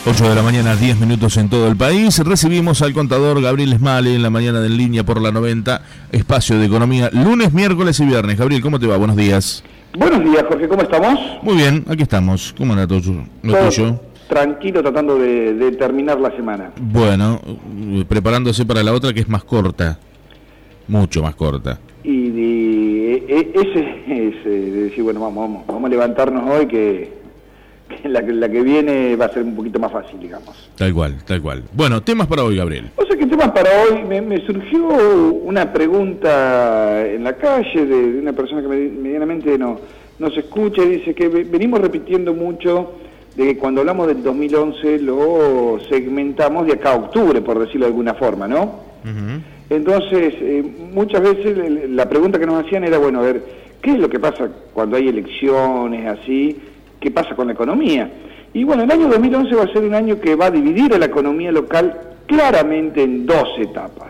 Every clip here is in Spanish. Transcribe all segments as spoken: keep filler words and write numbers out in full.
ocho de la mañana, diez minutos en todo el país. Recibimos al contador Gabriel Esmale en la mañana de En Línea por la noventa, espacio de economía, lunes, miércoles y viernes. Gabriel, ¿cómo te va? Buenos días. Buenos días, Jorge, ¿cómo estamos? Muy bien, aquí estamos. ¿Cómo anda todo lo tuyo? Tranquilo, tratando de, de terminar la semana. Bueno, preparándose para la otra que es más corta, mucho más corta. Y de, e, ese es de decir, bueno, vamos, vamos, vamos a levantarnos hoy que... La que, la que viene va a ser un poquito más fácil, digamos. Tal cual, tal cual. Bueno, temas para hoy, Gabriel. O sea, que temas para hoy, me, me surgió una pregunta en la calle de, de una persona que medianamente no, nos escucha y dice que venimos repitiendo mucho de que cuando hablamos del dos mil once lo segmentamos de acá a octubre, por decirlo de alguna forma, ¿no? Uh-huh. Entonces, eh, muchas veces la pregunta que nos hacían era, bueno, a ver, ¿qué es lo que pasa cuando hay elecciones así? ¿Qué pasa con la economía? Y bueno, el año dos mil once va a ser un año que va a dividir a la economía local claramente en dos etapas.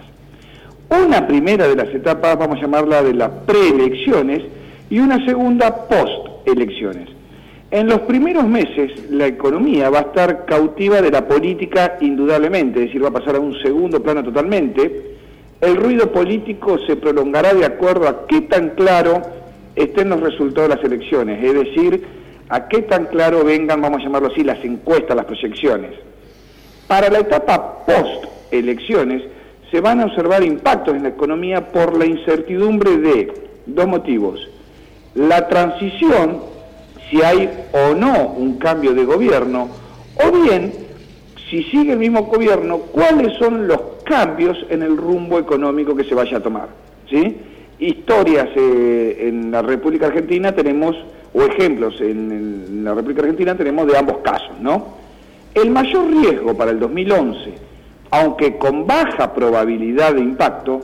Una primera de las etapas, vamos a llamarla de las preelecciones, y una segunda postelecciones. En los primeros meses la economía va a estar cautiva de la política indudablemente, es decir, va a pasar a un segundo plano totalmente. El ruido político se prolongará de acuerdo a qué tan claro estén los resultados de las elecciones, es decir, a qué tan claro vengan, vamos a llamarlo así, las encuestas, las proyecciones. Para la etapa post-elecciones se van a observar impactos en la economía por la incertidumbre de dos motivos. La transición, si hay o no un cambio de gobierno, o bien, si sigue el mismo gobierno, cuáles son los cambios en el rumbo económico que se vaya a tomar, ¿sí? Historias eh, en la República Argentina tenemos, o ejemplos en, en la República Argentina tenemos de ambos casos, ¿no? El mayor riesgo para el dos mil once, aunque con baja probabilidad de impacto,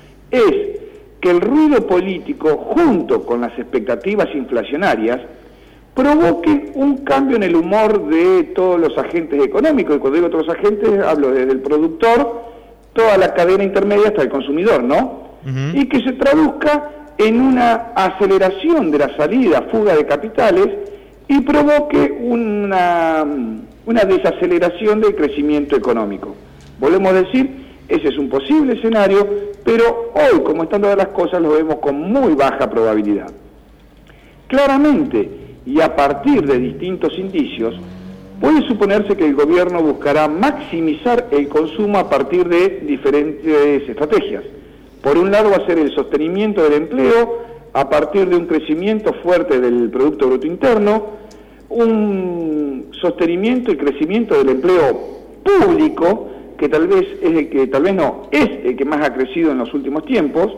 es que el ruido político, junto con las expectativas inflacionarias, provoque un cambio en el humor de todos los agentes económicos, y cuando digo todos los agentes, hablo desde el productor, toda la cadena intermedia hasta el consumidor, ¿no? Uh-huh. Y que se traduzca en una aceleración de la salida, fuga de capitales, y provoque una, una desaceleración del crecimiento económico. Volvemos a decir, ese es un posible escenario, pero hoy, como están todas las cosas, lo vemos con muy baja probabilidad. Claramente, y a partir de distintos indicios, puede suponerse que el gobierno buscará maximizar el consumo a partir de diferentes estrategias. Por un lado va a ser el sostenimiento del empleo a partir de un crecimiento fuerte del Producto Bruto Interno, un sostenimiento y crecimiento del empleo público, que tal vez es el que, tal vez no, es el que más ha crecido en los últimos tiempos,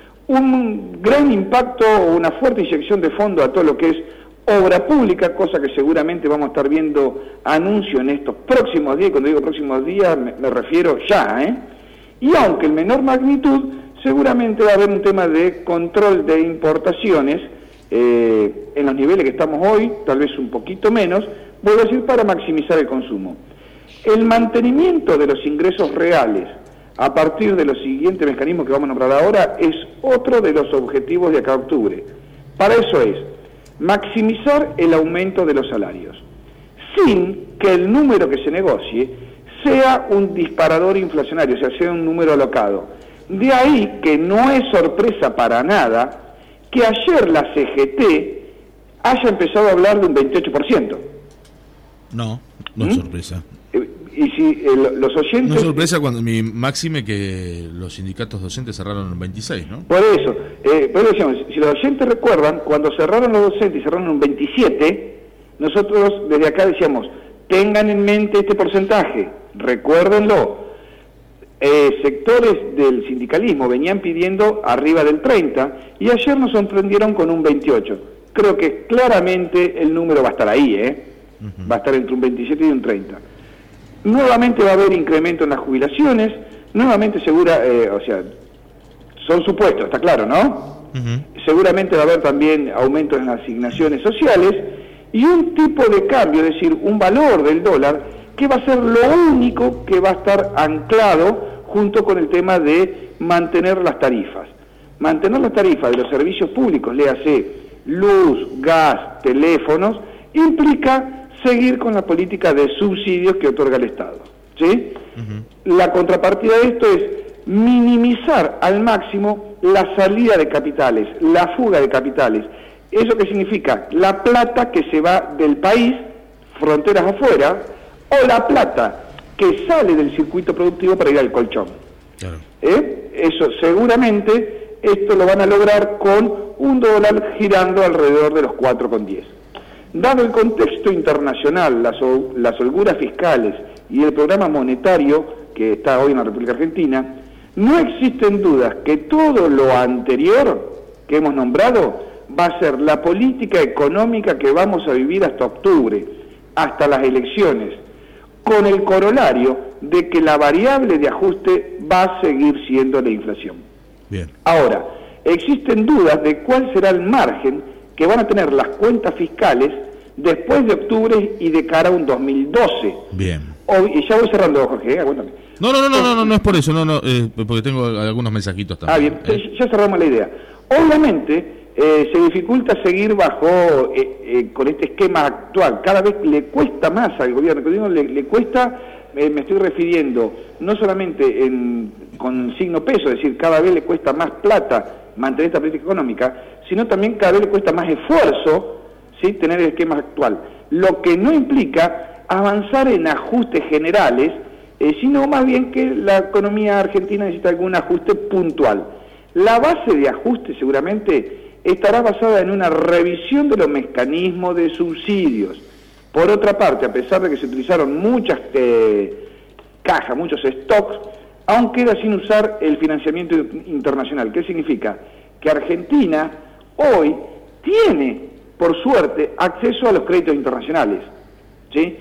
un gran impacto o una fuerte inyección de fondo a todo lo que es obra pública, cosa que seguramente vamos a estar viendo anuncios en estos próximos días, cuando digo próximos días me, me refiero ya, ¿eh? Y aunque en menor magnitud, seguramente va a haber un tema de control de importaciones eh, en los niveles que estamos hoy, tal vez un poquito menos, voy a decir, para maximizar el consumo. El mantenimiento de los ingresos reales a partir de los siguientes mecanismos que vamos a nombrar ahora es otro de los objetivos de acá a octubre. Para eso es maximizar el aumento de los salarios, sin que el número que se negocie sea un disparador inflacionario, o sea, sea un número alocado. De ahí que no es sorpresa para nada que ayer la C G T haya empezado a hablar de un veintiocho por ciento. No, no es ¿Mm? sorpresa. Eh, y si eh, los oyentes... No es sorpresa cuando mi máxime que los sindicatos docentes cerraron en veintiséis, ¿no? Por eso, eh, por eso decíamos, si los oyentes recuerdan, cuando cerraron los docentes y cerraron en veintisiete, nosotros desde acá decíamos, tengan en mente este porcentaje, recuérdenlo. Eh, sectores del sindicalismo venían pidiendo arriba del treinta y ayer nos sorprendieron con un veintiocho. Creo que claramente el número va a estar ahí, ¿eh? Uh-huh. Va a estar entre un veintisiete y un treinta. Nuevamente va a haber incremento en las jubilaciones, nuevamente segura, eh, o sea, son supuestos, está claro, ¿no? Uh-huh. Seguramente va a haber también aumentos en las asignaciones sociales y un tipo de cambio, es decir, un valor del dólar que va a ser lo único que va a estar anclado junto con el tema de mantener las tarifas. Mantener las tarifas de los servicios públicos, léase luz, gas, teléfonos, implica seguir con la política de subsidios que otorga el Estado, ¿sí? Uh-huh. La contrapartida de esto es minimizar al máximo la salida de capitales, la fuga de capitales. ¿Eso qué significa? La plata que se va del país, fronteras afuera, o la plata que sale del circuito productivo para ir al colchón. Claro. ¿Eh? Eso seguramente, esto lo van a lograr con un dólar girando alrededor de los cuatro con diez. Dado el contexto internacional, las, las holguras fiscales y el programa monetario que está hoy en la República Argentina, no existen dudas que todo lo anterior que hemos nombrado va a ser la política económica que vamos a vivir hasta octubre, hasta las elecciones, con el corolario de que la variable de ajuste va a seguir siendo la inflación. Bien. Ahora, existen dudas de cuál será el margen que van a tener las cuentas fiscales después de octubre y de cara a un dos mil doce. Bien. O, y ya voy cerrando, Jorge, ¿eh? Aguántame. No, no, no, no, no, no, no es por eso, no, no, eh, porque tengo algunos mensajitos también. Ah, bien, eh. ya cerramos la idea. Obviamente, eh, se dificulta seguir bajo, eh, eh, con este esquema actual. Cada vez le cuesta más al gobierno, que digo, le, le cuesta, eh, me estoy refiriendo, no solamente en, con signo peso, es decir, cada vez le cuesta más plata mantener esta política económica, sino también cada vez le cuesta más esfuerzo, ¿sí?, tener el esquema actual. Lo que no implica avanzar en ajustes generales, eh, sino más bien que la economía argentina necesita algún ajuste puntual. La base de ajuste seguramente estará basada en una revisión de los mecanismos de subsidios. Por otra parte, a pesar de que se utilizaron muchas eh, cajas, muchos stocks, aún queda sin usar el financiamiento internacional. ¿Qué significa? Que Argentina hoy tiene, por suerte, acceso a los créditos internacionales, ¿sí?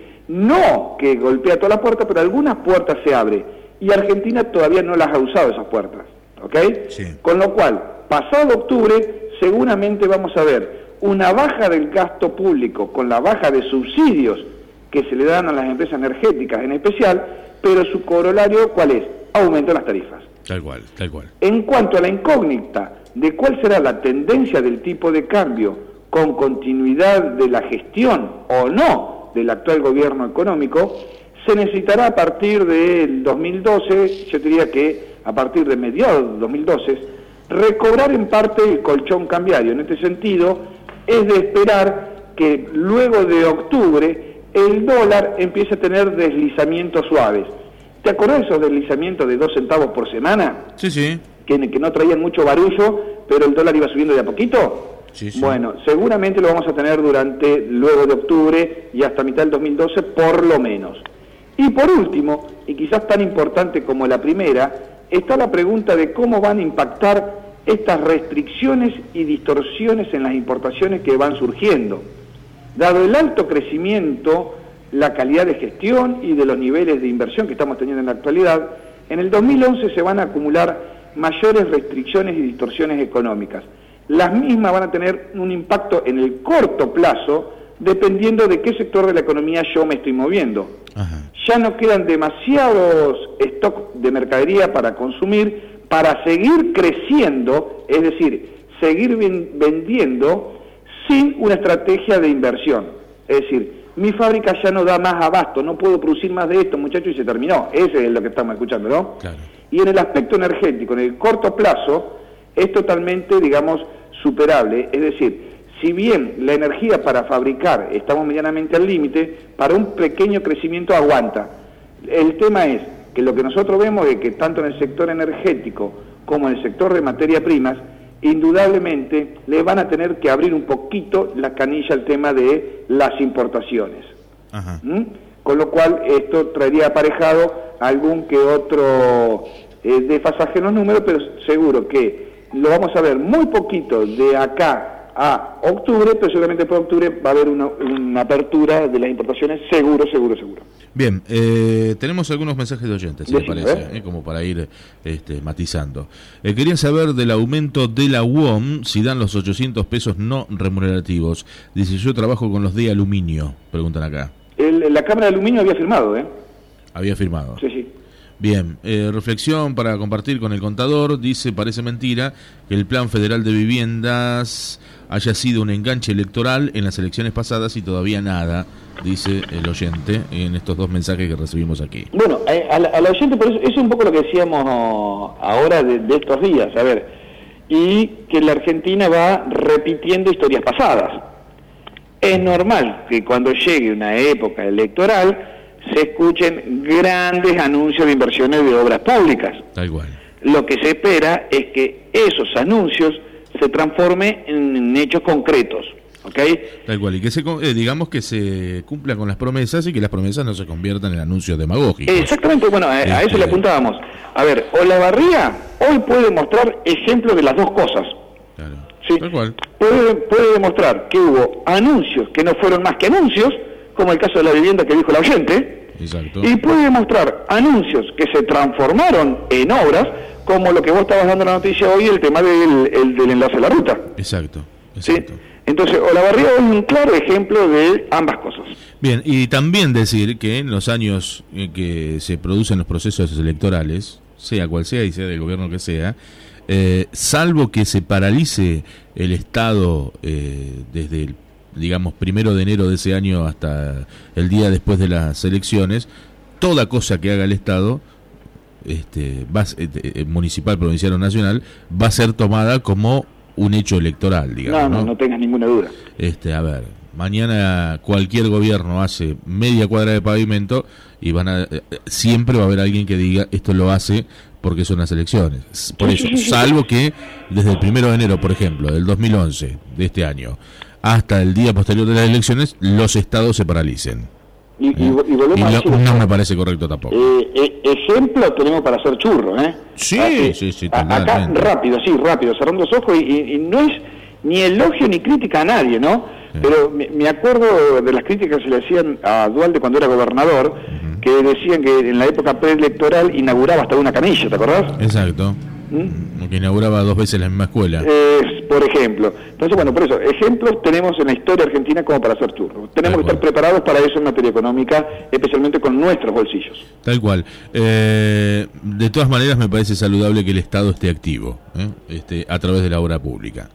No que golpea toda la puerta, pero algunas puertas se abren, y Argentina todavía no las ha usado esas puertas, ¿ok? Sí. Con lo cual, pasado octubre, seguramente vamos a ver una baja del gasto público con la baja de subsidios que se le dan a las empresas energéticas en especial, pero su corolario, ¿cuál es? Aumento de las tarifas. Tal cual, tal cual. En cuanto a la incógnita de cuál será la tendencia del tipo de cambio con continuidad de la gestión o no del actual gobierno económico, se necesitará a partir del dos mil doce, yo diría que a partir de mediados del dos mil doce, recobrar en parte el colchón cambiario. En este sentido, es de esperar que luego de octubre el dólar empiece a tener deslizamientos suaves. ¿Te acordás de esos deslizamientos de dos centavos por semana? Sí, sí. Que, que no traían mucho barullo, pero el dólar iba subiendo de a poquito. Sí, sí. Bueno, seguramente lo vamos a tener durante, luego de octubre y hasta mitad del dos mil doce, por lo menos. Y por último, y quizás tan importante como la primera, está la pregunta de cómo van a impactar estas restricciones y distorsiones en las importaciones que van surgiendo. Dado el alto crecimiento, la calidad de gestión y de los niveles de inversión que estamos teniendo en la actualidad, en el dos mil once se van a acumular mayores restricciones y distorsiones económicas. Las mismas van a tener un impacto en el corto plazo, dependiendo de qué sector de la economía yo me estoy moviendo. Ajá. Ya no quedan demasiados stocks de mercadería para consumir, para seguir creciendo, es decir, seguir vendiendo sin una estrategia de inversión. Es decir, mi fábrica ya no da más abasto, no puedo producir más de esto, muchachos, y se terminó. Ese es lo que estamos escuchando, ¿no? Claro. Y en el aspecto energético, en el corto plazo, es totalmente, digamos, superable. Es decir, si bien la energía para fabricar estamos medianamente al límite, para un pequeño crecimiento aguanta. El tema es que lo que nosotros vemos es que tanto en el sector energético como en el sector de materias primas, indudablemente le van a tener que abrir un poquito la canilla al tema de las importaciones. Ajá. ¿Mm? Con lo cual esto traería aparejado algún que otro eh, desfasaje en los números, pero seguro que lo vamos a ver muy poquito de acá a octubre, pero seguramente por octubre va a haber una, una apertura de las importaciones, seguro, seguro, seguro. Bien, eh, tenemos algunos mensajes de oyentes, si les parece, eh, como para ir este, matizando. Eh, querían saber del aumento de la U O M, si dan los ochocientos pesos no remunerativos. Dice, yo trabajo con los de aluminio, preguntan acá. El, la Cámara de Aluminio había firmado, ¿eh? Había firmado. Sí, sí. Bien, eh, reflexión para compartir con el contador. Dice, parece mentira que el Plan Federal de Viviendas haya sido un enganche electoral en las elecciones pasadas y todavía nada, dice el oyente en estos dos mensajes que recibimos aquí. Bueno, a la, a la oyente, por eso, eso es un poco lo que decíamos ahora de, de estos días, a ver, y que la Argentina va repitiendo historias pasadas. Es normal que cuando llegue una época electoral se escuchen grandes anuncios de inversiones de obras públicas. Tal cual. Lo que se espera es que esos anuncios se transformen en hechos concretos, ¿ok? Tal cual, y que se, eh, digamos que se cumplan con las promesas y que las promesas no se conviertan en anuncios demagógicos. Exactamente, bueno, a, este... a eso le apuntábamos. A ver, Olavarría hoy puede mostrar ejemplos de las dos cosas. Claro. ¿Sí? Tal cual. Puede, puede demostrar que hubo anuncios que no fueron más que anuncios, como el caso de la vivienda que dijo la oyente. Exacto. Y puede demostrar anuncios que se transformaron en obras, como lo que vos estabas dando la noticia hoy, el tema del, el, del enlace a la ruta. Exacto, exacto. ¿Sí? Entonces, Olavarría es un claro ejemplo de ambas cosas. Bien, y también decir que en los años en que se producen los procesos electorales, sea cual sea y sea del gobierno que sea, eh, salvo que se paralice el Estado eh, desde el digamos, primero de enero de ese año hasta el día después de las elecciones, toda cosa que haga el Estado, este, va, eh, municipal, provincial o nacional, va a ser tomada como un hecho electoral, digamos. No, no, no, no tengas ninguna duda. Este, a ver, mañana cualquier gobierno hace media cuadra de pavimento y van a, eh, siempre va a haber alguien que diga esto lo hace porque son las elecciones. Por eso, salvo que desde el primero de enero, por ejemplo, del dos mil once, de este año, hasta el día posterior de las elecciones, los estados se paralicen. Y, ¿Eh? y, y, volvemos y a decir, no, no me parece correcto tampoco. Eh, eh, ejemplo tenemos para hacer churros, ¿eh? Sí, Así, sí, sí. Acá rápido, sí, rápido, cerrando los ojos y, y, y no es ni elogio ni crítica a nadie, ¿no? Sí. Pero me, me acuerdo de las críticas que se le hacían a Duhalde cuando era gobernador, uh-huh. que decían que en la época preelectoral inauguraba hasta una canilla, ¿te acordás? Exacto. ¿Mm? Que inauguraba dos veces la misma escuela. Eh, por ejemplo. Entonces, bueno, por eso, ejemplos tenemos en la historia argentina como para hacer churros. Tenemos Tal que cual. estar preparados para eso en materia económica, especialmente con nuestros bolsillos. Tal cual. Eh, de todas maneras, me parece saludable que el Estado esté activo, ¿eh? este, a través de la obra pública.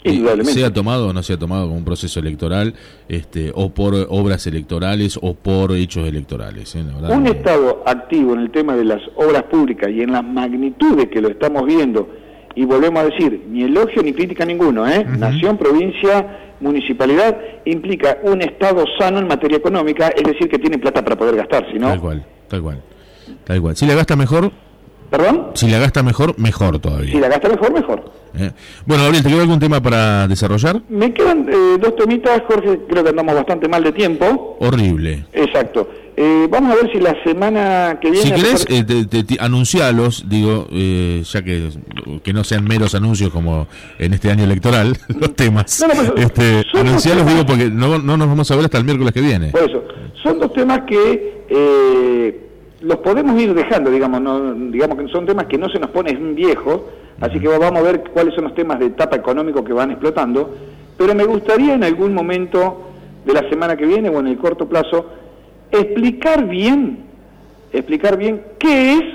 Sea tomado o no sea tomado como un proceso electoral, este, o por obras electorales o por hechos electorales. ¿eh? La verdad, un no... Estado activo en el tema de las obras públicas y en las magnitudes que lo estamos viendo, y volvemos a decir, ni elogio ni crítica ninguno, ¿eh? Uh-huh. Nación, provincia, municipalidad, implica un Estado sano en materia económica, es decir, que tiene plata para poder gastar, si no... Tal cual, tal cual, tal cual. Si la gasta mejor... ¿Perdón? Si la gasta mejor, mejor todavía. Si la gasta mejor, mejor. Eh. Bueno, Gabriel, ¿te queda algún tema para desarrollar? Me quedan eh, dos temitas, Jorge, creo que andamos bastante mal de tiempo. Horrible. Exacto. Eh, vamos a ver si la semana que viene... Si querés, eh, te, te, te, anuncialos, digo, eh, ya que, que no sean meros anuncios como en este año electoral, los temas. No, no, este, anuncialos, digo, porque no, no nos vamos a ver hasta el miércoles que viene. Por eso, son dos temas que... Eh, los podemos ir dejando, digamos, no, digamos que son temas que no se nos ponen viejos, así que vamos a ver cuáles son los temas de etapa económico que van explotando, pero me gustaría en algún momento de la semana que viene o en el corto plazo explicar bien, explicar bien qué es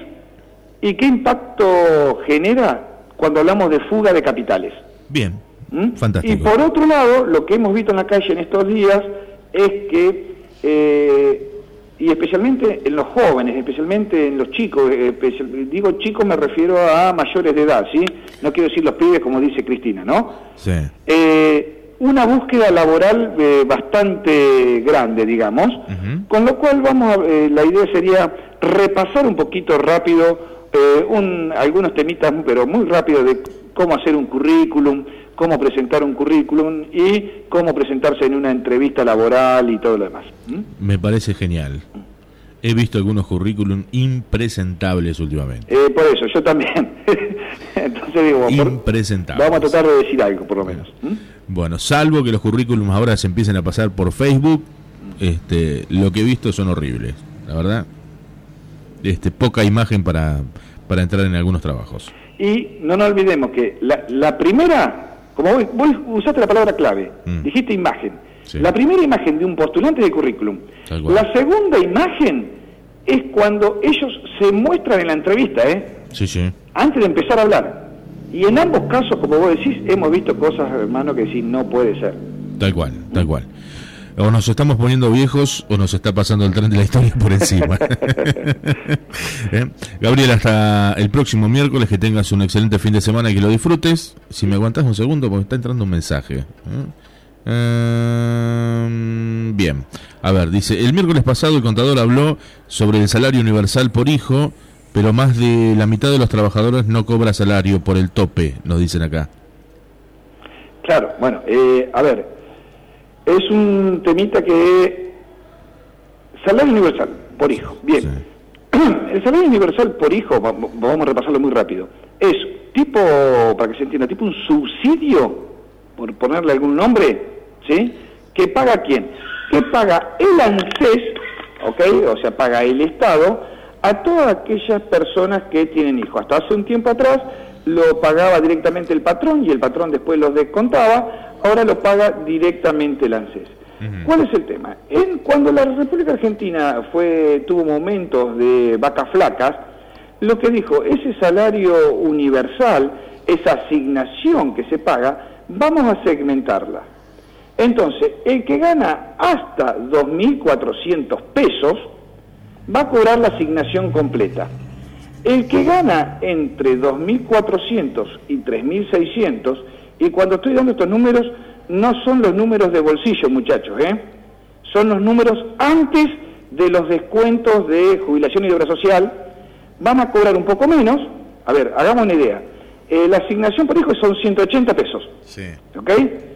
y qué impacto genera cuando hablamos de fuga de capitales. Bien, ¿Mm? Fantástico. Y por otro lado, lo que hemos visto en la calle en estos días es que... Eh, y especialmente en los jóvenes, especialmente en los chicos, especial, digo chicos me refiero a mayores de edad, ¿sí? No quiero decir los pibes como dice Cristina, ¿no? Sí. Eh, una búsqueda laboral eh, bastante grande, digamos, uh-huh. con lo cual vamos a, eh, la idea sería repasar un poquito rápido eh, un, algunos temitas, pero muy rápido, de cómo hacer un currículum, cómo presentar un currículum y cómo presentarse en una entrevista laboral y todo lo demás. ¿Mm? Me parece genial. He visto algunos currículum impresentables últimamente. Eh, por eso, yo también. Entonces digo, impresentables. Vamos a tratar de decir algo, por lo menos. ¿Mm? Bueno, salvo que los currículums ahora se empiecen a pasar por Facebook, este, lo que he visto son horribles, la verdad. Este, poca imagen para, para entrar en algunos trabajos. Y no nos olvidemos que la, la primera... Como vos, vos usaste la palabra clave, mm. dijiste imagen. Sí. La primera imagen de un postulante es el currículum. La segunda imagen es cuando ellos se muestran en la entrevista, ¿eh? Sí, sí. Antes de empezar a hablar. Y en ambos casos, como vos decís, hemos visto cosas, hermano, que sí, no puede ser. Tal cual, tal cual. O nos estamos poniendo viejos o nos está pasando el tren de la historia por encima. ¿Eh? Gabriel, hasta el próximo miércoles, que tengas un excelente fin de semana y que lo disfrutes. Si me aguantás un segundo, porque está entrando un mensaje. ¿Eh? Eh, bien, a ver, dice, el miércoles pasado el contador habló sobre el salario universal por hijo, pero más de la mitad de los trabajadores no cobra salario por el tope, nos dicen acá. Claro, bueno, eh, a ver, es un temita que... Salario universal por hijo, bien. Sí. El salario universal por hijo, vamos a repasarlo muy rápido, es tipo, para que se entienda, tipo un subsidio, por ponerle algún nombre, ¿sí? ¿Que paga quién? Que paga el ANSES, ¿ok? O sea, paga el Estado a todas aquellas personas que tienen hijos. Hasta hace un tiempo atrás lo pagaba directamente el patrón y el patrón después los descontaba, ahora lo paga directamente el ANSES. Uh-huh. ¿Cuál es el tema? En, cuando la República Argentina fue tuvo momentos de vacas flacas, lo que dijo, ese salario universal, esa asignación que se paga, vamos a segmentarla. Entonces, el que gana hasta dos mil cuatrocientos pesos va a cobrar la asignación completa. El que gana entre dos mil cuatrocientos y tres mil seiscientos, y cuando estoy dando estos números, no son los números de bolsillo, muchachos, ¿eh? Son los números antes de los descuentos de jubilación y de obra social, van a cobrar un poco menos. A ver, hagamos una idea. Eh, la asignación por hijo son ciento ochenta pesos. Sí. ¿Ok?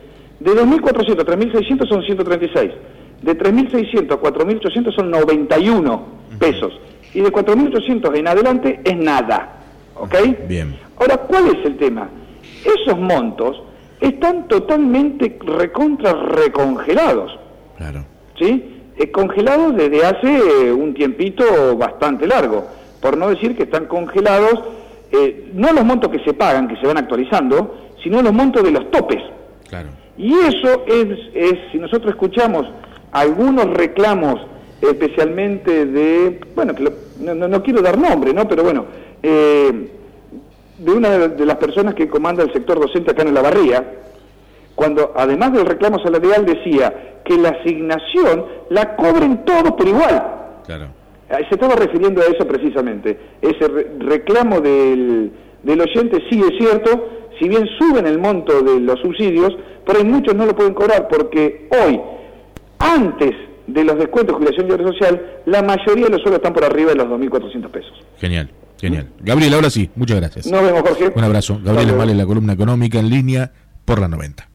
De dos mil cuatrocientos a tres mil seiscientos son ciento treinta y seis. De tres mil seiscientos a cuatro mil ochocientos son noventa y uno pesos. Y de cuatro mil ochocientos en adelante es nada. ¿Ok? Bien. Ahora, ¿cuál es el tema? Esos montos están totalmente recontra recongelados. Claro. ¿Sí? Eh, congelados desde hace un tiempito bastante largo. Por no decir que están congelados, eh, no los montos que se pagan, que se van actualizando, sino los montos de los topes. Claro. Y eso es, es, si nosotros escuchamos algunos reclamos, especialmente de, bueno, que lo, no, no quiero dar nombre, ¿no? Pero bueno, eh, de una de las personas que comanda el sector docente acá en La Barría, cuando además del reclamo salarial decía que la asignación la cobren todos por igual. Claro. Se estaba refiriendo a eso precisamente. Ese re reclamo del, del oyente sí es cierto, si bien suben el monto de los subsidios, pero muchos no lo pueden cobrar porque hoy, antes de los descuentos de jubilación y obra social, la mayoría de los sueldos están por arriba de los dos mil cuatrocientos pesos. Genial, genial. Gabriel, ahora sí, muchas gracias. Nos vemos, Jorge. Un abrazo. Gabriel Esmale, la columna económica en línea por la noventa.